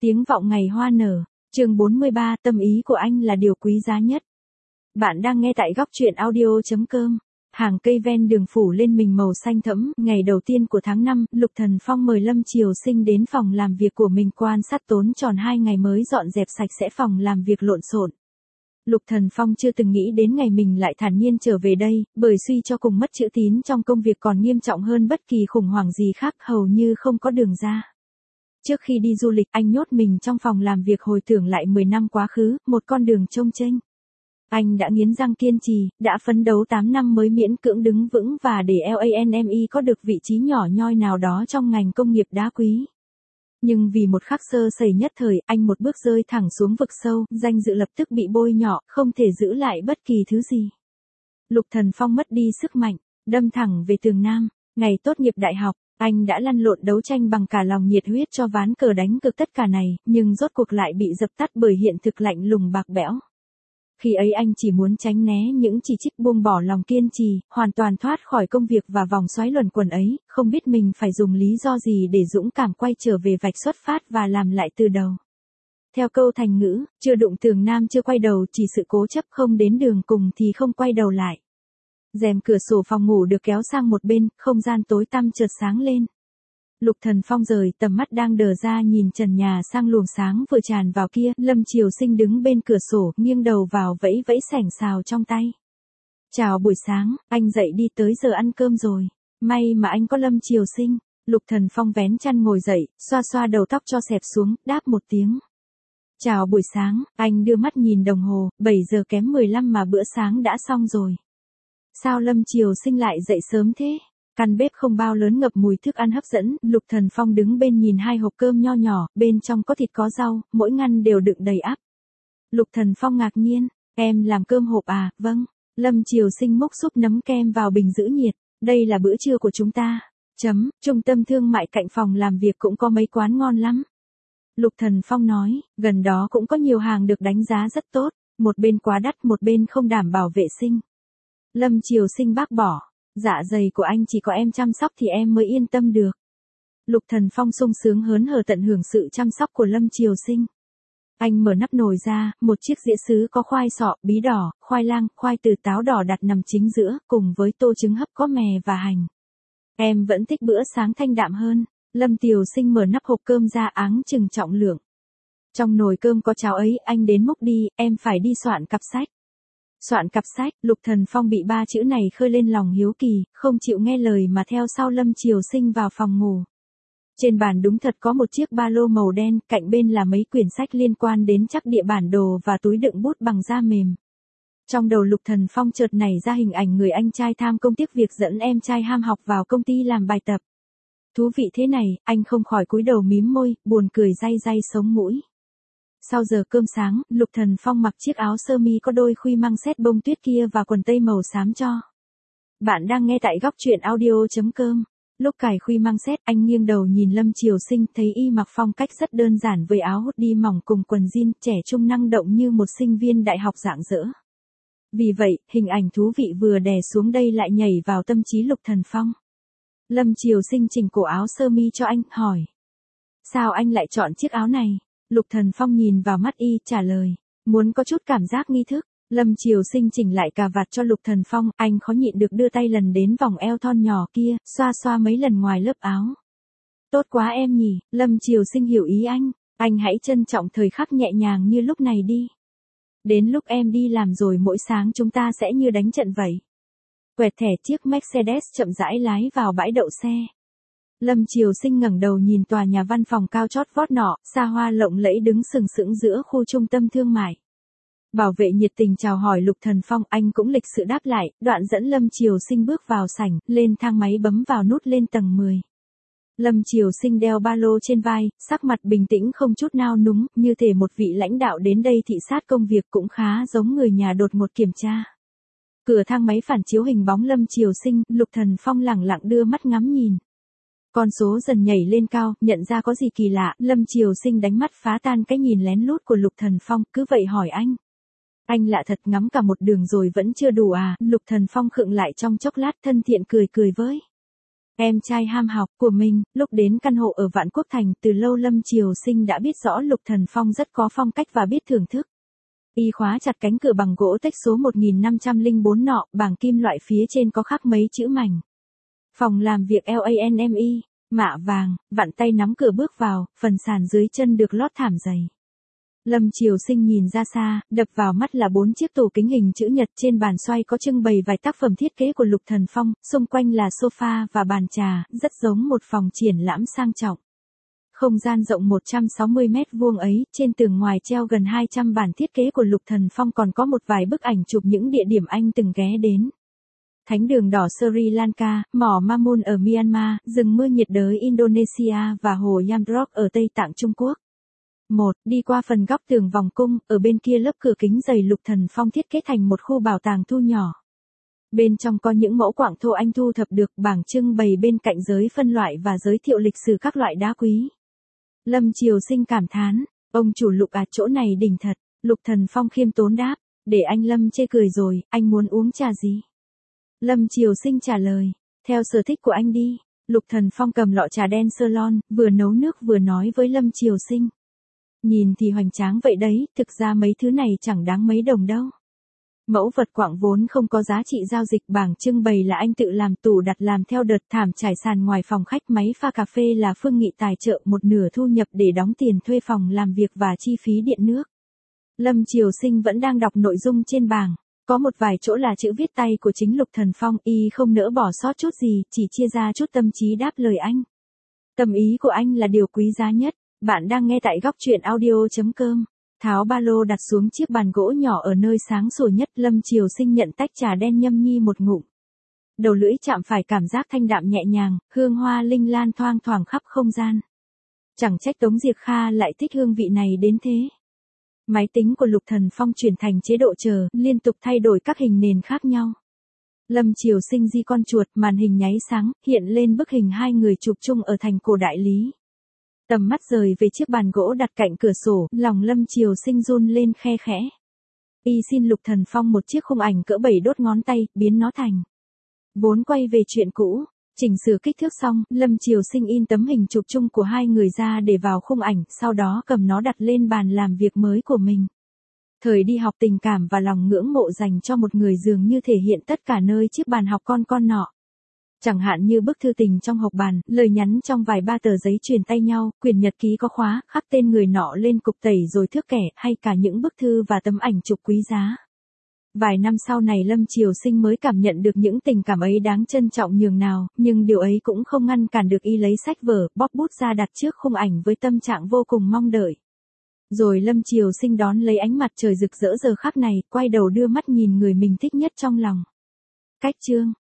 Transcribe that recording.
Tiếng vọng ngày hoa nở, chương 43, tâm ý của anh là điều quý giá nhất. Bạn đang nghe tại góc truyện audio.com. Hàng cây ven đường phủ lên mình màu xanh thẫm, ngày đầu tiên của tháng 5, Lục Thần Phong mời Lâm Triều Sinh đến phòng làm việc của mình quan sát tốn tròn 2 ngày mới dọn dẹp sạch sẽ phòng làm việc lộn xộn. Lục Thần Phong chưa từng nghĩ đến ngày mình lại thản nhiên trở về đây, bởi suy cho cùng mất chữ tín trong công việc còn nghiêm trọng hơn bất kỳ khủng hoảng gì khác, hầu như không có đường ra. Trước khi đi du lịch, anh nhốt mình trong phòng làm việc hồi tưởng lại 10 năm quá khứ, một con đường chông chênh. Anh đã nghiến răng kiên trì, đã phấn đấu 8 năm mới miễn cưỡng đứng vững và để LANME có được vị trí nhỏ nhoi nào đó trong ngành công nghiệp đá quý. Nhưng vì một khắc sơ sẩy nhất thời, anh một bước rơi thẳng xuống vực sâu, danh dự lập tức bị bôi nhọ, không thể giữ lại bất kỳ thứ gì. Lục Thần Phong mất đi sức mạnh, đâm thẳng về tường Nam. Ngày tốt nghiệp đại học, anh đã lăn lộn đấu tranh bằng cả lòng nhiệt huyết cho ván cờ đánh cược tất cả này, nhưng rốt cuộc lại bị dập tắt bởi hiện thực lạnh lùng bạc bẽo. Khi ấy anh chỉ muốn tránh né những chỉ trích, buông bỏ lòng kiên trì, hoàn toàn thoát khỏi công việc và vòng xoáy luẩn quẩn ấy, không biết mình phải dùng lý do gì để dũng cảm quay trở về vạch xuất phát và làm lại từ đầu. Theo câu thành ngữ, chưa đụng tường Nam chưa quay đầu, chỉ sự cố chấp không đến đường cùng thì không quay đầu lại. Rèm cửa sổ phòng ngủ được kéo sang một bên, không gian tối tăm chợt sáng lên. Lục Thần Phong rời tầm mắt đang đờ ra nhìn trần nhà sang luồng sáng vừa tràn vào kia, Lâm Triều Sinh đứng bên cửa sổ, nghiêng đầu vào vẫy vẫy sẻng xào trong tay. Chào buổi sáng, anh dậy đi, tới giờ ăn cơm rồi. May mà anh có Lâm Triều Sinh. Lục Thần Phong vén chăn ngồi dậy, xoa xoa đầu tóc cho xẹp xuống, đáp một tiếng. Chào buổi sáng, anh đưa mắt nhìn đồng hồ, 7 giờ kém 15 mà bữa sáng đã xong rồi. Sao Lâm Triều Sinh lại dậy sớm thế? Căn bếp không bao lớn ngập mùi thức ăn hấp dẫn, Lục Thần Phong đứng bên nhìn 2 hộp cơm nho nhỏ, bên trong có thịt có rau, mỗi ngăn đều đựng đầy ắp. Lục Thần Phong ngạc nhiên, em làm cơm hộp à? Vâng. Lâm Triều Sinh múc súp nấm kem vào bình giữ nhiệt, đây là bữa trưa của chúng ta. Trung tâm thương mại cạnh phòng làm việc cũng có mấy quán ngon lắm. Lục Thần Phong nói, gần đó cũng có nhiều hàng được đánh giá rất tốt, một bên quá đắt, một bên không đảm bảo vệ sinh. Lâm Triều Sinh bác bỏ. Dạ dày của anh chỉ có em chăm sóc thì em mới yên tâm được. Lục Thần Phong sung sướng hớn hở tận hưởng sự chăm sóc của Lâm Triều Sinh. Anh mở nắp nồi ra, một chiếc dĩa sứ có khoai sọ, bí đỏ, khoai lang, khoai từ táo đỏ đặt nằm chính giữa, cùng với tô trứng hấp có mè và hành. Em vẫn thích bữa sáng thanh đạm hơn. Lâm Triều Sinh mở nắp hộp cơm ra, áng chừng trọng lượng. Trong nồi cơm có cháo ấy, anh đến múc đi, em phải đi soạn cặp sách. Soạn cặp sách, Lục Thần Phong bị 3 chữ này khơi lên lòng hiếu kỳ, không chịu nghe lời mà theo sau Lâm Triều Sinh vào phòng ngủ. Trên bàn đúng thật có một chiếc ba lô màu đen, cạnh bên là mấy quyển sách liên quan đến chắc địa bản đồ và túi đựng bút bằng da mềm. Trong đầu Lục Thần Phong chợt nảy ra hình ảnh người anh trai tham công tiếc việc dẫn em trai ham học vào công ty làm bài tập. Thú vị thế này, anh không khỏi cúi đầu mím môi, buồn cười day day sống mũi. Sau giờ cơm sáng, Lục Thần Phong mặc chiếc áo sơ mi có đôi khuy măng xét bông tuyết kia và quần tây màu xám cho. Bạn đang nghe tại góc truyện audio.com. Lúc cài khuy măng xét, anh nghiêng đầu nhìn Lâm Triều Sinh, thấy y mặc phong cách rất đơn giản với áo hoodie mỏng cùng quần jean, trẻ trung năng động như một sinh viên đại học rạng rỡ. Vì vậy, hình ảnh thú vị vừa đè xuống đây lại nhảy vào tâm trí Lục Thần Phong. Lâm Triều Sinh chỉnh cổ áo sơ mi cho anh, hỏi. Sao anh lại chọn chiếc áo này? Lục Thần Phong nhìn vào mắt y, trả lời. Muốn có chút cảm giác nghi thức. Lâm Triều Sinh chỉnh lại cà vạt cho Lục Thần Phong, anh khó nhịn được đưa tay lần đến vòng eo thon nhỏ kia, xoa xoa mấy lần ngoài lớp áo. Tốt quá em nhỉ, Lâm Triều Sinh hiểu ý anh hãy trân trọng thời khắc nhẹ nhàng như lúc này đi. Đến lúc em đi làm rồi mỗi sáng chúng ta sẽ như đánh trận vậy. Quẹt thẻ, chiếc Mercedes chậm rãi lái vào bãi đậu xe. Lâm Triều Sinh ngẩng đầu nhìn tòa nhà văn phòng cao chót vót nọ, xa hoa lộng lẫy đứng sừng sững giữa khu trung tâm thương mại. Bảo vệ nhiệt tình chào hỏi Lục Thần Phong, anh cũng lịch sự đáp lại, đoạn dẫn Lâm Triều Sinh bước vào sảnh, lên thang máy bấm vào nút lên tầng 10. Lâm Triều Sinh đeo ba lô trên vai, sắc mặt bình tĩnh không chút nao núng, như thể một vị lãnh đạo đến đây thị sát công việc, cũng khá giống người nhà đột ngột kiểm tra. Cửa thang máy phản chiếu hình bóng Lâm Triều Sinh, Lục Thần Phong lẳng lặng đưa mắt ngắm nhìn. Con số dần nhảy lên cao, nhận ra có gì kỳ lạ, Lâm Triều Sinh đánh mắt phá tan cái nhìn lén lút của Lục Thần Phong, cứ vậy hỏi anh. Anh lạ thật, ngắm cả một đường rồi vẫn chưa đủ à? Lục Thần Phong khựng lại trong chốc lát, thân thiện cười cười với. em trai ham học của mình, lúc đến căn hộ ở Vạn Quốc Thành từ lâu Lâm Triều Sinh đã biết rõ Lục Thần Phong rất có phong cách và biết thưởng thức. Y khóa chặt cánh cửa bằng gỗ tách số 1504 nọ, bảng kim loại phía trên có khắc mấy chữ mảnh. Phòng làm việc LANME, mạ vàng, vặn tay nắm cửa bước vào, phần sàn dưới chân được lót thảm dày. Lâm Triều Sinh nhìn ra xa, đập vào mắt là 4 chiếc tủ kính hình chữ nhật, trên bàn xoay có trưng bày vài tác phẩm thiết kế của Lục Thần Phong, xung quanh là sofa và bàn trà, rất giống một phòng triển lãm sang trọng. Không gian rộng 160 mét vuông ấy, trên tường ngoài treo gần 200 bản thiết kế của Lục Thần Phong, còn có một vài bức ảnh chụp những địa điểm anh từng ghé đến. Thánh đường đỏ Sri Lanka, mỏ Mamun ở Myanmar, rừng mưa nhiệt đới Indonesia và hồ Yamdrok ở Tây Tạng Trung Quốc. Đi qua phần góc tường vòng cung, ở bên kia lớp cửa kính dày Lục Thần Phong thiết kế thành một khu bảo tàng thu nhỏ. Bên trong có những mẫu quặng thô anh thu thập được, bảng trưng bày bên cạnh giới phân loại và giới thiệu lịch sử các loại đá quý. Lâm Triều Sinh cảm thán, ông chủ Lục à, chỗ này đỉnh thật. Lục Thần Phong khiêm tốn đáp, để anh Lâm chê cười rồi, anh muốn uống trà gì? Lâm Triều Sinh trả lời, theo sở thích của anh đi. Lục Thần Phong cầm lọ trà đen Ceylon, vừa nấu nước vừa nói với Lâm Triều Sinh. Nhìn thì hoành tráng vậy đấy, thực ra mấy thứ này chẳng đáng mấy đồng đâu. Mẫu vật quặng vốn không có giá trị giao dịch, bảng trưng bày là anh tự làm, tủ đặt làm theo đợt, thảm trải sàn ngoài phòng khách, máy pha cà phê là Phương Nghị tài trợ một nửa thu nhập để đóng tiền thuê phòng làm việc và chi phí điện nước. Lâm Triều Sinh vẫn đang đọc nội dung trên bảng. Có một vài chỗ là chữ viết tay của chính Lục Thần Phong, y không nỡ bỏ sót chút gì, chỉ chia ra chút tâm trí đáp lời anh. Tâm ý của anh là điều quý giá nhất. Bạn đang nghe tại góc truyện audio.com. Tháo ba lô đặt xuống chiếc bàn gỗ nhỏ ở nơi sáng sủa nhất, Lâm Triều Sinh nhận tách trà đen nhâm nhi một ngụm. Đầu lưỡi chạm phải cảm giác thanh đạm nhẹ nhàng, hương hoa linh lan thoang thoảng khắp không gian. Chẳng trách Tống Diệp Kha lại thích hương vị này đến thế. Máy tính của Lục Thần Phong chuyển thành chế độ chờ, liên tục thay đổi các hình nền khác nhau. Lâm Triều Sinh di con chuột, màn hình nháy sáng, hiện lên bức hình hai người chụp chung ở thành cổ Đại Lý. Tầm mắt rời về chiếc bàn gỗ đặt cạnh cửa sổ, lòng Lâm Triều Sinh run lên khe khẽ. Y xin Lục Thần Phong một chiếc khung ảnh cỡ 7 đốt ngón tay, biến nó thành. Vốn quay về chuyện cũ, chỉnh sửa kích thước xong, Lâm Triều Sinh in tấm hình chụp chung của hai người ra để vào khung ảnh, sau đó cầm nó đặt lên bàn làm việc mới của mình. Thời đi học, tình cảm và lòng ngưỡng mộ dành cho một người dường như thể hiện tất cả nơi chiếc bàn học con nọ. Chẳng hạn như bức thư tình trong hộp bàn, lời nhắn trong vài ba tờ giấy truyền tay nhau, quyển nhật ký có khóa, khắc tên người nọ lên cục tẩy rồi thước kẻ, hay cả những bức thư và tấm ảnh chụp quý giá. Vài năm sau này Lâm Triều Sinh mới cảm nhận được những tình cảm ấy đáng trân trọng nhường nào, nhưng điều ấy cũng không ngăn cản được y lấy sách vở, bóp bút ra đặt trước khung ảnh với tâm trạng vô cùng mong đợi. Rồi Lâm Triều Sinh đón lấy ánh mặt trời rực rỡ giờ khắc này, quay đầu đưa mắt nhìn người mình thích nhất trong lòng. Cách chương